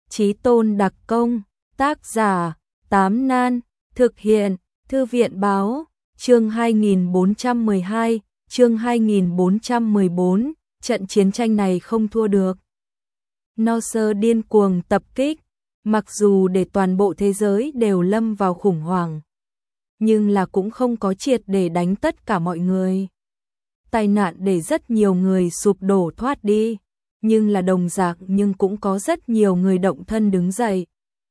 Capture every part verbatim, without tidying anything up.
Chí Tôn đặc công, tác giả, Tám Nan, thực hiện, Thư viện báo, chương hai nghìn bốn trăm mười hai, chương hai nghìn bốn trăm mười bốn, trận chiến tranh này không thua được. Norse điên cuồng tập kích, mặc dù để toàn bộ thế giới đều lâm vào khủng hoảng, nhưng là cũng không có triệt để đánh tất cả mọi người. Tai nạn để rất nhiều người sụp đổ thoát đi, nhưng là đồng dạng nhưng cũng có rất nhiều người động thân đứng dậy.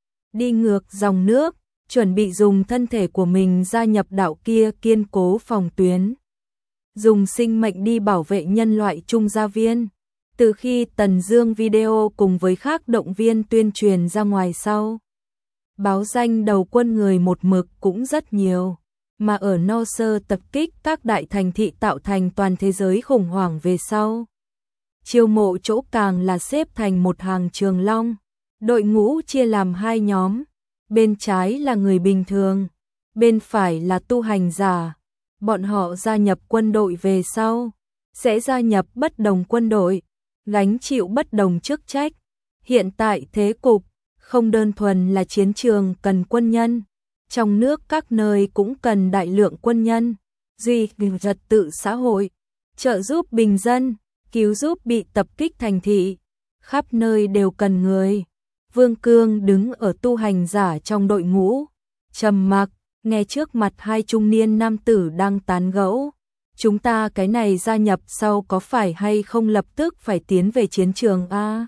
Đi ngược dòng nước, chuẩn bị dùng thân thể của mình gia nhập đạo kia kiên cố phòng tuyến. Dùng sinh mệnh đi bảo vệ nhân loại trung gia viên. Từ khi Tần Dương video cùng với các động viên tuyên truyền ra ngoài sau, báo danh đầu quân người một mực cũng rất nhiều, mà ở Norse tập kích các đại thành thị tạo thành toàn thế giới khủng hoảng về sau. Chiêu mộ chỗ càng là xếp thành một hàng trường long, đội ngũ chia làm hai nhóm, bên trái là người bình thường, bên phải là tu hành giả. Bọn họ gia nhập quân đội về sau, sẽ gia nhập bất đồng quân đội, gánh chịu bất đồng chức trách. Hiện tại thế cục không đơn thuần là chiến trường cần quân nhân, trong nước các nơi cũng cần đại lượng quân nhân, duy trì trật tự xã hội, trợ giúp bình dân, cứu giúp bị tập kích thành thị, khắp nơi đều cần người. Vương Cương đứng ở tu hành giả trong đội ngũ, trầm mặc, nghe trước mặt hai trung niên nam tử đang tán gẫu. Chúng ta cái này gia nhập sau có phải hay không lập tức phải tiến về chiến trường a?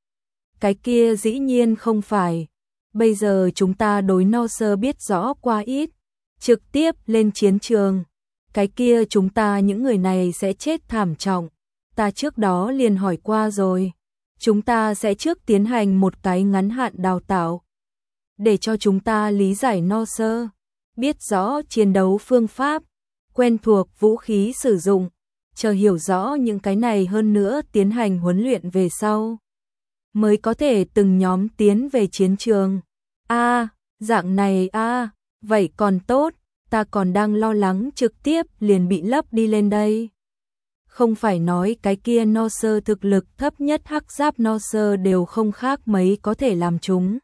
Cái kia dĩ nhiên không phải. Bây giờ chúng ta đối Norse biết rõ qua ít, trực tiếp lên chiến trường. Cái kia chúng ta những người này sẽ chết thảm trọng. Ta trước đó liền hỏi qua rồi. Chúng ta sẽ trước tiến hành một cái ngắn hạn đào tạo, để cho chúng ta lý giải Norse, biết rõ chiến đấu phương pháp, quen thuộc vũ khí sử dụng, chờ hiểu rõ những cái này hơn nữa tiến hành huấn luyện về sau, mới có thể từng nhóm tiến về chiến trường. A, à, dạng này a, à, vậy còn tốt, ta còn đang lo lắng trực tiếp liền bị lấp đi lên đây. Không phải nói cái kia Norse thực lực thấp nhất hắc giáp Norse đều không khác mấy có thể làm chúng.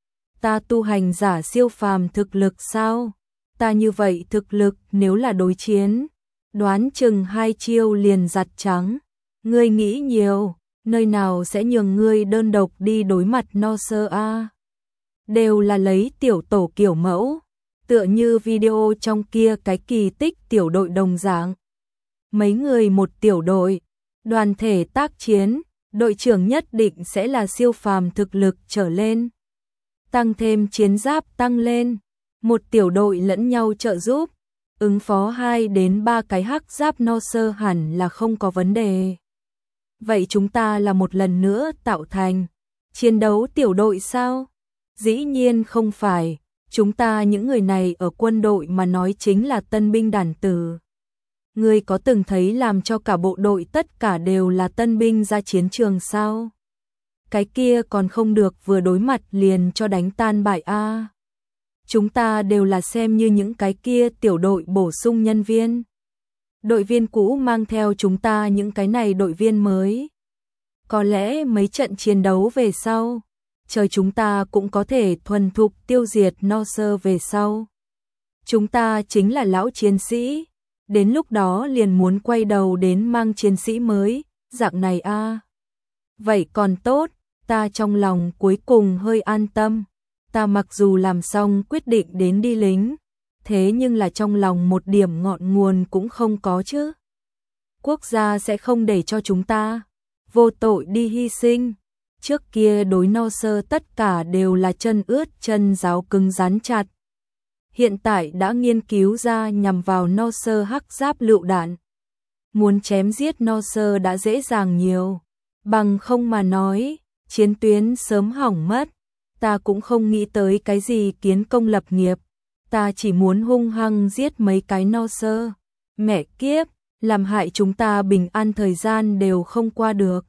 Ta tu hành giả siêu phàm thực lực sao? Ta như vậy thực lực nếu là đối chiến, đoán chừng hai chiêu liền giặt trắng. Ngươi nghĩ nhiều, nơi nào sẽ nhường ngươi đơn độc đi đối mặt Norse a? Đều là lấy tiểu tổ kiểu mẫu, tựa như video trong kia cái kỳ tích tiểu đội đồng dạng. Mấy người một tiểu đội, đoàn thể tác chiến, đội trưởng nhất định sẽ là siêu phàm thực lực trở lên. Tăng thêm chiến giáp tăng lên, một tiểu đội lẫn nhau trợ giúp, ứng phó hai đến ba cái hắc giáp Norse hẳn là không có vấn đề. Vậy chúng ta là một lần nữa tạo thành chiến đấu tiểu đội sao? Dĩ nhiên không phải, chúng ta những người này ở quân đội mà nói chính là tân binh đàn tử. Ngươi có từng thấy làm cho cả bộ đội tất cả đều là tân binh ra chiến trường sao? Cái kia còn không được vừa đối mặt liền cho đánh tan bại a. Chúng ta đều là xem như những cái kia tiểu đội bổ sung nhân viên. Đội viên cũ mang theo chúng ta những cái này đội viên mới. Có lẽ mấy trận chiến đấu về sau, trời chúng ta cũng có thể thuần thục tiêu diệt Norse về sau. Chúng ta chính là lão chiến sĩ. Đến lúc đó liền muốn quay đầu đến mang chiến sĩ mới, dạng này a. À. Vậy còn tốt, ta trong lòng cuối cùng hơi an tâm. Ta mặc dù làm xong quyết định đến đi lính, thế nhưng là trong lòng một điểm ngọn nguồn cũng không có chứ. Quốc gia sẽ không để cho chúng ta vô tội đi hy sinh. Trước kia đối Norse tất cả đều là chân ướt chân giáo cứng rắn chặt. Hiện tại đã nghiên cứu ra nhằm vào Norse hắc giáp lựu đạn. Muốn chém giết Norse đã dễ dàng nhiều. Bằng không mà nói, chiến tuyến sớm hỏng mất. Ta cũng không nghĩ tới cái gì kiến công lập nghiệp. Ta chỉ muốn hung hăng giết mấy cái Norse. Mẹ kiếp, làm hại chúng ta bình an thời gian đều không qua được.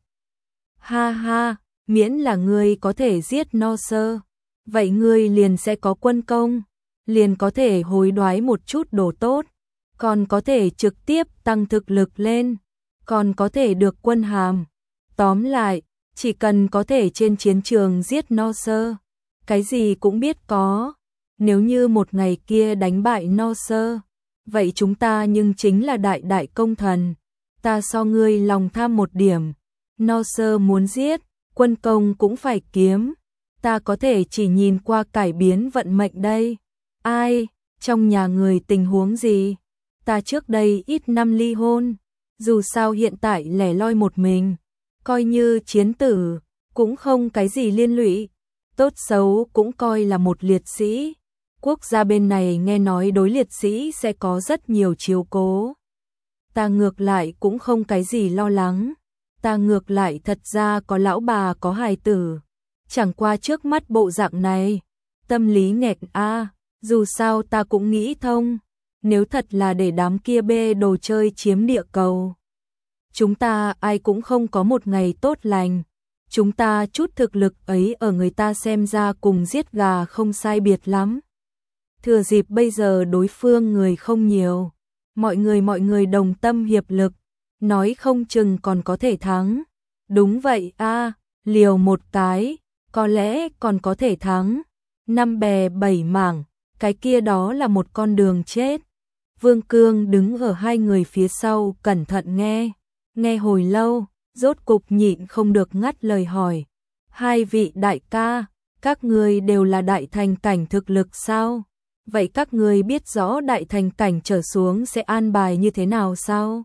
Ha ha, miễn là ngươi có thể giết Norse, vậy ngươi liền sẽ có quân công. Liền có thể hối đoái một chút đồ tốt, còn có thể trực tiếp tăng thực lực lên, còn có thể được quân hàm. Tóm lại, chỉ cần có thể trên chiến trường giết no sơ, cái gì cũng biết có. Nếu như một ngày kia đánh bại no sơ, vậy chúng ta nhưng chính là đại đại công thần. Ta so ngươi lòng tham một điểm, no sơ muốn giết, quân công cũng phải kiếm. Ta có thể chỉ nhìn qua cải biến vận mệnh đây. Ai, trong nhà người tình huống gì? Ta trước đây ít năm ly hôn, dù sao hiện tại lẻ loi một mình, coi như chiến tử, cũng không cái gì liên lụy, tốt xấu cũng coi là một liệt sĩ. Quốc gia bên này nghe nói đối liệt sĩ sẽ có rất nhiều chiếu cố. Ta ngược lại cũng không cái gì lo lắng, ta ngược lại thật ra có lão bà có hài tử, chẳng qua trước mắt bộ dạng này, tâm lý nghẹt a, dù sao ta cũng nghĩ thông, nếu thật là để đám kia bê đồ chơi chiếm địa cầu, chúng ta ai cũng không có một ngày tốt lành. Chúng ta chút thực lực ấy ở người ta xem ra cùng giết gà không sai biệt lắm. Thừa dịp bây giờ đối phương người không nhiều, mọi người mọi người đồng tâm hiệp lực, nói không chừng còn có thể thắng. Đúng vậy a, liều một cái, có lẽ còn có thể thắng. Năm bè bảy mảng, cái kia đó là một con đường chết. Vương Cương đứng ở hai người phía sau cẩn thận nghe, nghe hồi lâu, rốt cục nhịn không được ngắt lời hỏi. Hai vị đại ca, các người đều là đại thành cảnh thực lực sao? Vậy các người biết rõ đại thành cảnh trở xuống sẽ an bài như thế nào sao?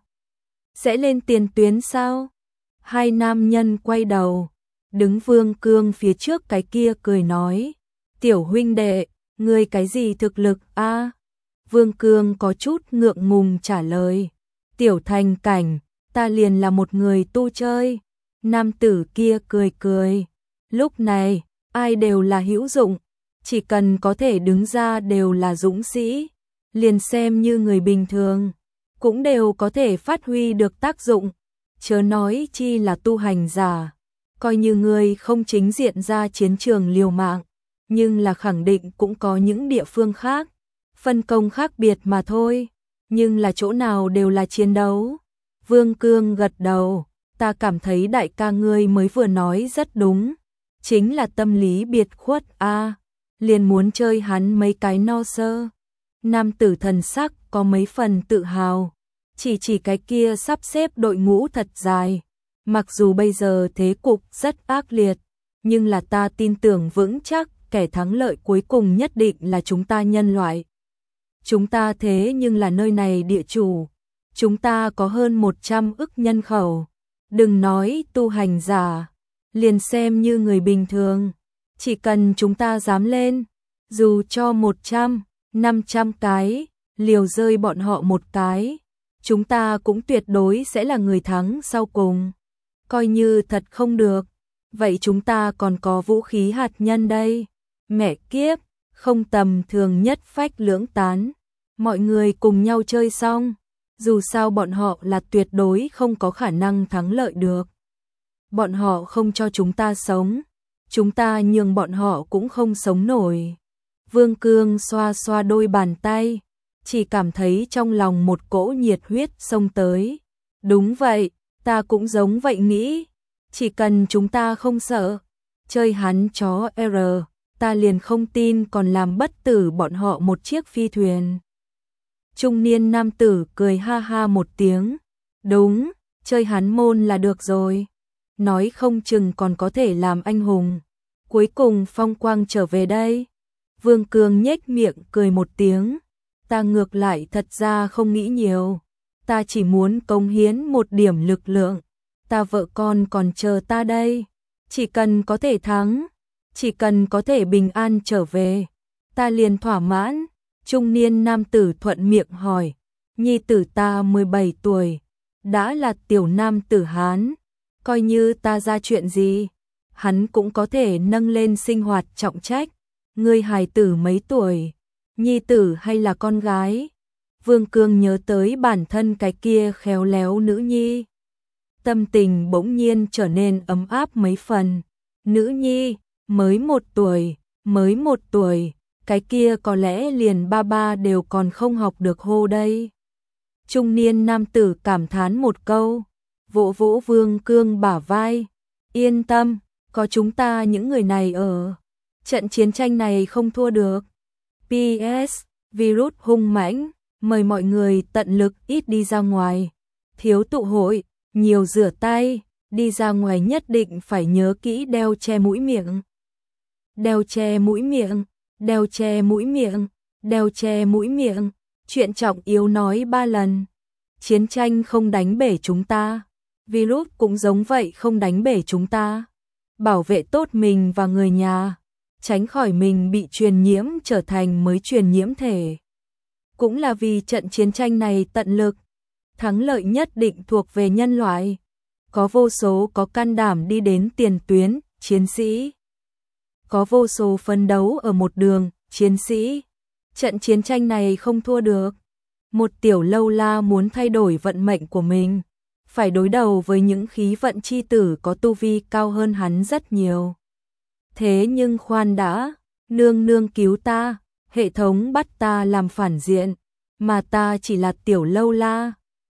Sẽ lên tiền tuyến sao? Hai nam nhân quay đầu, đứng Vương Cương phía trước cái kia cười nói. Tiểu huynh đệ, người cái gì thực lực a? Vương Cương có chút ngượng ngùng trả lời. Tiểu thành cảnh, ta liền là một người tu chơi. Nam tử kia cười cười. Lúc này, ai đều là hữu dụng, chỉ cần có thể đứng ra đều là dũng sĩ, liền xem như người bình thường, cũng đều có thể phát huy được tác dụng, chớ nói chi là tu hành giả. Coi như người không chính diện ra chiến trường liều mạng, nhưng là khẳng định cũng có những địa phương khác, phân công khác biệt mà thôi, nhưng là chỗ nào đều là chiến đấu. Vương Cương gật đầu, ta cảm thấy đại ca ngươi mới vừa nói rất đúng, chính là tâm lý biệt khuất a, à, liền muốn chơi hắn mấy cái no sơ. Nam tử thần sắc có mấy phần tự hào, chỉ chỉ cái kia sắp xếp đội ngũ thật dài, mặc dù bây giờ thế cục rất ác liệt, nhưng là ta tin tưởng vững chắc kẻ thắng lợi cuối cùng nhất định là chúng ta nhân loại. Chúng ta thế nhưng là nơi này địa chủ, chúng ta có hơn một trăm ức nhân khẩu, đừng nói tu hành giả, liền xem như người bình thường, chỉ cần chúng ta dám lên, dù cho một trăm, năm trăm cái, liều rơi bọn họ một cái, chúng ta cũng tuyệt đối sẽ là người thắng sau cùng. Coi như thật không được, vậy chúng ta còn có vũ khí hạt nhân đây. Mẹ kiếp, không tầm thường nhất phách lưỡng tán. Mọi người cùng nhau chơi xong, dù sao bọn họ là tuyệt đối không có khả năng thắng lợi được. Bọn họ không cho chúng ta sống, chúng ta nhường bọn họ cũng không sống nổi. Vương Cương xoa xoa đôi bàn tay, chỉ cảm thấy trong lòng một cỗ nhiệt huyết xông tới. Đúng vậy, ta cũng giống vậy nghĩ, chỉ cần chúng ta không sợ, chơi hắn chó R, ta liền không tin còn làm bất tử bọn họ một chiếc phi thuyền. Trung niên nam tử cười ha ha một tiếng, đúng, chơi hắn môn là được rồi, nói không chừng còn có thể làm anh hùng, cuối cùng phong quang trở về đây. Vương Cương nhếch miệng cười một tiếng, ta ngược lại thật ra không nghĩ nhiều, ta chỉ muốn cống hiến một điểm lực lượng, ta vợ con còn chờ ta đây, chỉ cần có thể thắng, chỉ cần có thể bình an trở về, ta liền thỏa mãn. Trung niên nam tử thuận miệng hỏi, nhi tử ta mười bảy tuổi, đã là tiểu nam tử Hán, coi như ta ra chuyện gì, hắn cũng có thể nâng lên sinh hoạt trọng trách. Ngươi hài tử mấy tuổi, nhi tử hay là con gái? Vương Cương nhớ tới bản thân cái kia khéo léo nữ nhi, tâm tình bỗng nhiên trở nên ấm áp mấy phần. Nữ nhi, mới một tuổi, mới một tuổi, cái kia có lẽ liền ba ba đều còn không học được hô đây. Trung niên nam tử cảm thán một câu, vỗ vỗ Vương Cương bả vai, Yên tâm, có chúng ta những người này ở. Trận chiến tranh này không thua được. pê ét. Virus hung mãnh, mời mọi người tận lực ít đi ra ngoài. Thiếu tụ hội, nhiều rửa tay, đi ra ngoài nhất định phải nhớ kỹ đeo che mũi miệng. Đeo che mũi miệng, đeo che mũi miệng, đeo che mũi miệng. Chuyện trọng yếu nói ba lần. Chiến tranh không đánh bể chúng ta. Virus cũng giống vậy không đánh bể chúng ta. Bảo vệ tốt mình và người nhà. Tránh khỏi mình bị truyền nhiễm trở thành mới truyền nhiễm thể. Cũng là vì trận chiến tranh này tận lực. Thắng lợi nhất định thuộc về nhân loại. Có vô số có can đảm đi đến tiền tuyến, chiến sĩ. Có vô số phấn đấu ở một đường, chiến sĩ. Trận chiến tranh này không thua được. Một tiểu lâu la muốn thay đổi vận mệnh của mình, phải đối đầu với những khí vận chi tử có tu vi cao hơn hắn rất nhiều. Thế nhưng khoan đã, nương nương cứu ta, hệ thống bắt ta làm phản diện, mà ta chỉ là tiểu lâu la,